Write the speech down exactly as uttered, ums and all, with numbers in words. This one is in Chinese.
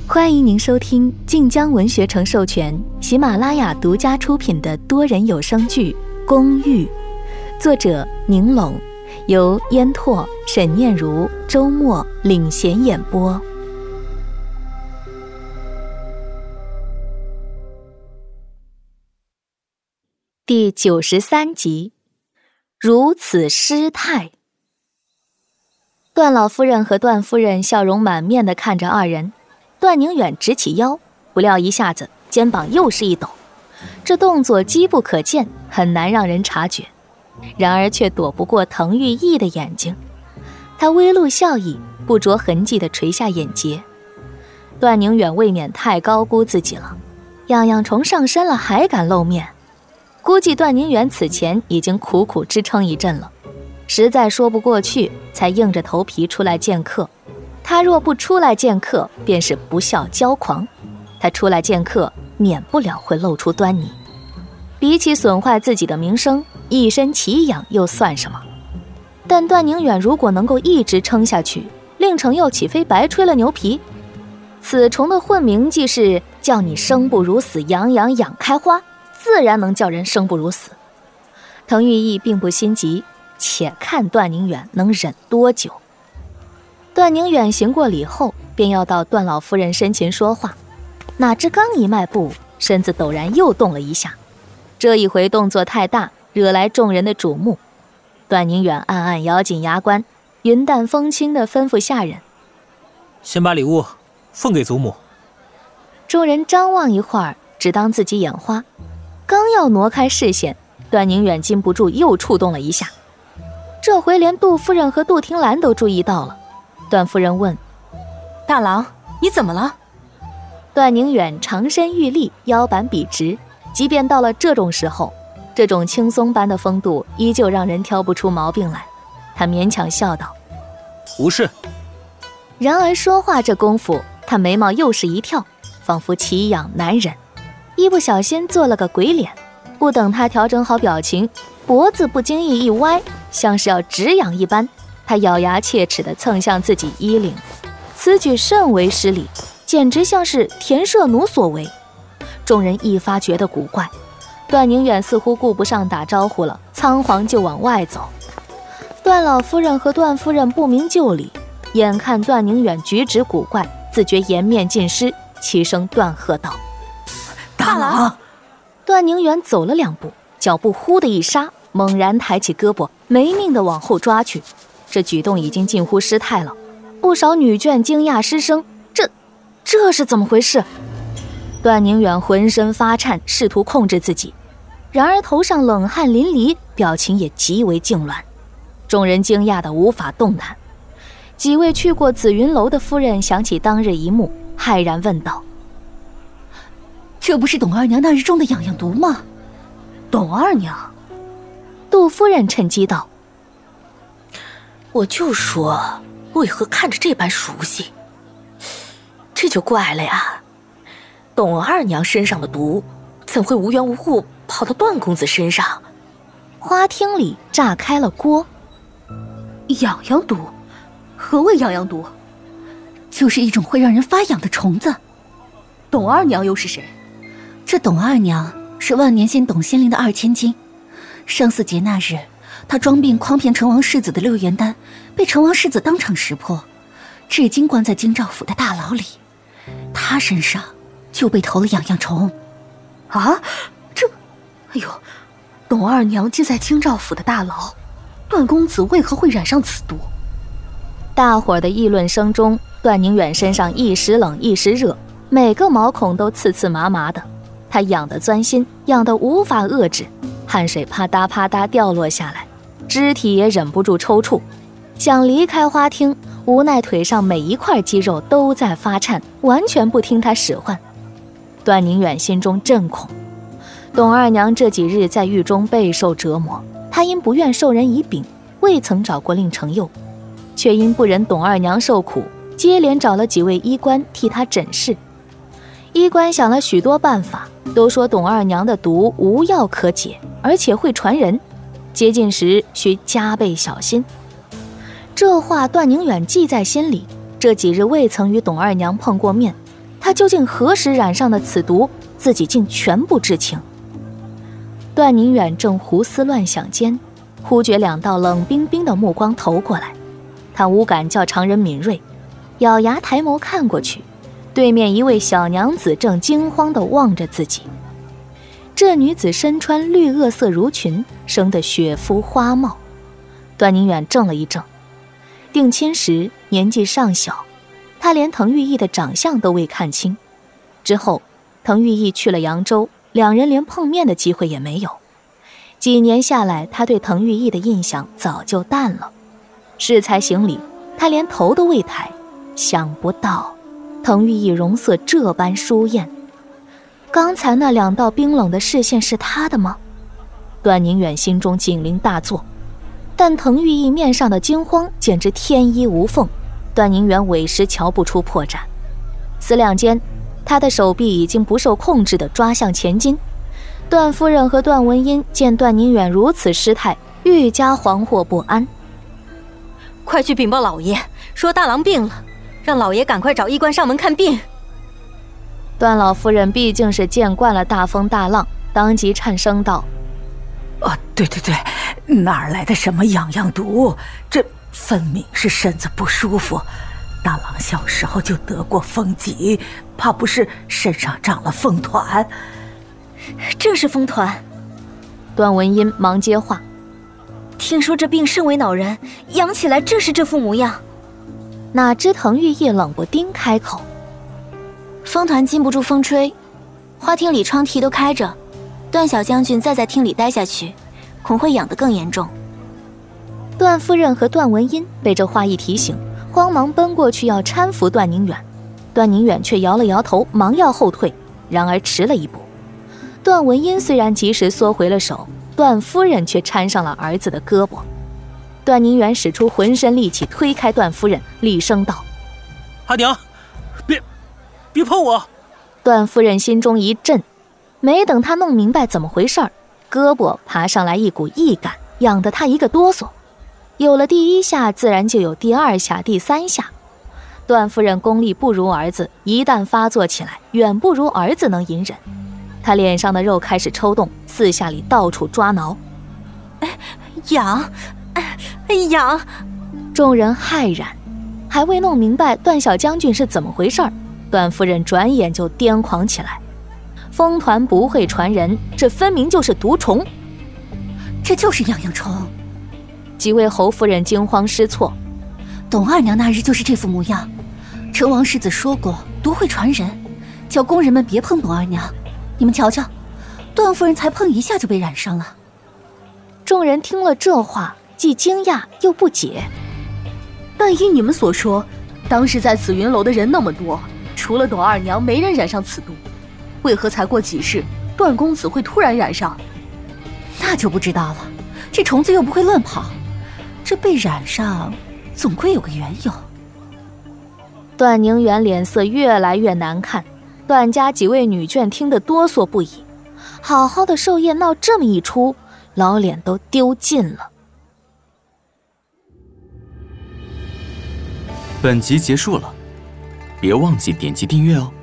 欢迎您收听晋江文学城授权、喜马拉雅独家出品的多人有声剧《公寓》，作者宁拢，由烟拓、沈念如、周末领衔演播。第九十三集，如此失态。段老夫人和段夫人笑容满面地看着二人。段宁远直起腰，不料一下子肩膀又是一抖，这动作机不可见，很难让人察觉，然而却躲不过滕玉意的眼睛。他微露笑意，不着痕迹地垂下眼睫。段宁远未免太高估自己了，痒痒虫上身了还敢露面，估计段宁远此前已经苦苦支撑一阵了，实在说不过去，才硬着头皮出来见客。他若不出来见客，便是不孝骄狂。他出来见客，免不了会露出端倪。比起损坏自己的名声，一身奇痒又算什么？但段宁远如果能够一直撑下去，令程又岂非白吹了牛皮？此虫的混名既是叫你生不如死，养养养开花，自然能叫人生不如死。滕玉意并不心急，且看段宁远能忍多久。段宁远行过礼后，便要到段老夫人身前说话，哪知刚一迈步，身子陡然又动了一下。这一回动作太大，惹来众人的瞩目。段宁远暗暗咬紧牙关，云淡风轻地吩咐下人：“ 先把礼物奉给祖母。” 众人张望一会儿，只当自己眼花，刚要挪开视线，段宁远禁不住又触动了一下。这回连杜夫人和杜婷兰都注意到了。段夫人问：“ 大郎，你怎么了？” 段宁远长身玉立，腰板笔直，即便到了这种时候，这种轻松般的风度依旧让人挑不出毛病来。他勉强笑道：“ 无事。” 然而说话这功夫，他眉毛又是一跳，仿佛奇痒难忍，一不小心做了个鬼脸。不等他调整好表情，脖子不经意一歪，像是要直痒一般。他咬牙切齿地蹭向自己衣领，此举甚为失礼，简直像是田舍奴所为。众人一发觉得古怪，段宁远似乎顾不上打招呼了，仓皇就往外走。段老夫人和段夫人不明就里，眼看段宁远举止古怪，自觉颜面尽失，齐声断喝道：“ 大郎！” 段宁远走了两步，脚步忽的一刹，猛然抬起胳膊，没命地往后抓去。这举动已经近乎失态了，不少女眷惊讶失声：“这这是怎么回事？”段宁远浑身发颤，试图控制自己，然而头上冷汗淋漓，表情也极为痉挛。众人惊讶得无法动弹。几位去过紫云楼的夫人想起当日一幕，骇然问道：“ 这不是董二娘那日中的痒痒毒吗？” 董二娘， 杜夫人趁机道：“ 我就说为何看着这般熟悉，这就怪了呀。董二娘身上的毒怎会无缘无故跑到段公子身上？” 花厅里炸开了锅。 痒痒毒？何谓痒痒毒？就是一种会让人发痒的虫子。 董二娘又是谁？ 这董二娘是万年仙董仙灵的二千金。上巳节那日，他装病诓骗成王世子的六元丹，被成王世子当场识破，至今关在京兆府的大牢里。他身上就被投了痒痒虫。 啊，这……哎呦，董二娘既在京兆府的大牢，段公子为何会染上此毒？ 大伙的议论声中，段宁远身上一时冷一时热，每个毛孔都刺刺麻麻的，他痒得钻心，痒得无法遏制，汗水啪嗒啪嗒掉落下来，肢体也忍不住抽搐，想离开花厅，无奈腿上每一块肌肉都在发颤，完全不听他使唤。段宁远心中震恐，董二娘这几日在狱中备受折磨，她因不愿受人以柄，未曾找过令程佑，却因不忍董二娘受苦，接连找了几位医官替她诊视。医官想了许多办法，都说董二娘的毒无药可解，而且会传人，接近时需加倍小心。这话段宁远记在心里，这几日未曾与董二娘碰过面，他他究竟何时染上的此毒，自己竟全不知情。段宁远正胡思乱想间，忽觉两道冷冰冰的目光投过来，他五感较常人敏锐，咬牙抬眸看过去，对面一位小娘子正惊慌地望着自己。这女子身穿绿萼色襦裙，生得雪肤花貌。段宁远怔了一怔，定亲时年纪尚小，他连滕玉义的长相都未看清。之后滕玉义去了扬州，两人连碰面的机会也没有。几年下来，他对滕玉义的印象早就淡了。适才行礼，他连头都未抬，想不到滕玉义容色这般殊艳。刚才那两道冰冷的视线是他的吗？段宁远心中警铃大作，但滕玉义面上的惊慌简直天衣无缝，段宁远委实瞧不出破绽。思量间，他的手臂已经不受控制地抓向前襟。段夫人和段文音见段宁远如此失态，愈加惶惑不安。 快去禀报老爷，说大郎病了，让老爷赶快找医官上门看病。 段老夫人毕竟是见惯了大风大浪，当即颤声道： 哦，对对对，哪儿来的什么痒痒毒？这分明是身子不舒服。大郎小时候就得过风疾，怕不是身上长了风团？ 正是风团。 段文音忙接话： 听说这病甚为恼人，养起来正是这副模样。 哪知滕玉义冷不丁开口： 风团经不住风吹，花厅里窗题都开着，段小将军再在厅里待下去，恐会养得更严重。 段夫人和段文音被这话一提醒，慌忙奔过去要搀扶段宁远，段宁远却摇了摇头，忙要后退，然而迟了一步。段文音虽然及时缩回了手，段夫人却搀上了儿子的胳膊。段宁远使出浑身力气推开段夫人，厉声道： 阿娘，别别碰我！ 段夫人心中一震，没等她弄明白怎么回事儿，胳膊爬上来一股异感，痒得她一个哆嗦。有了第一下，自然就有第二下、第三下。段夫人功力不如儿子，一旦发作起来，远不如儿子能隐忍。她脸上的肉开始抽动，四下里到处抓挠。 哎，痒，哎，痒！ 众人骇然，还未弄明白段小将军是怎么回事儿，段夫人转眼就癫狂起来。风团不会传人，这分明就是毒虫。 这就是痒痒虫。 几位侯夫人惊慌失措。 董二娘那日就是这副模样，成王世子说过毒会传人，叫宫人们别碰董二娘。你们瞧瞧，段夫人才碰一下就被染上了。 众人听了这话，既惊讶又不解。 但依你们所说，当时在紫云楼的人那么多，除了董二娘，没人染上此毒，为何才过几日，段公子会突然染上？ 那就不知道了。这虫子又不会乱跑，这被染上总归有个缘由。 段宁远脸色越来越难看，段家几位女眷听得哆嗦不已。好好的寿宴闹这么一出，老脸都丢尽了。 本集结束了，别忘记点击订阅哦。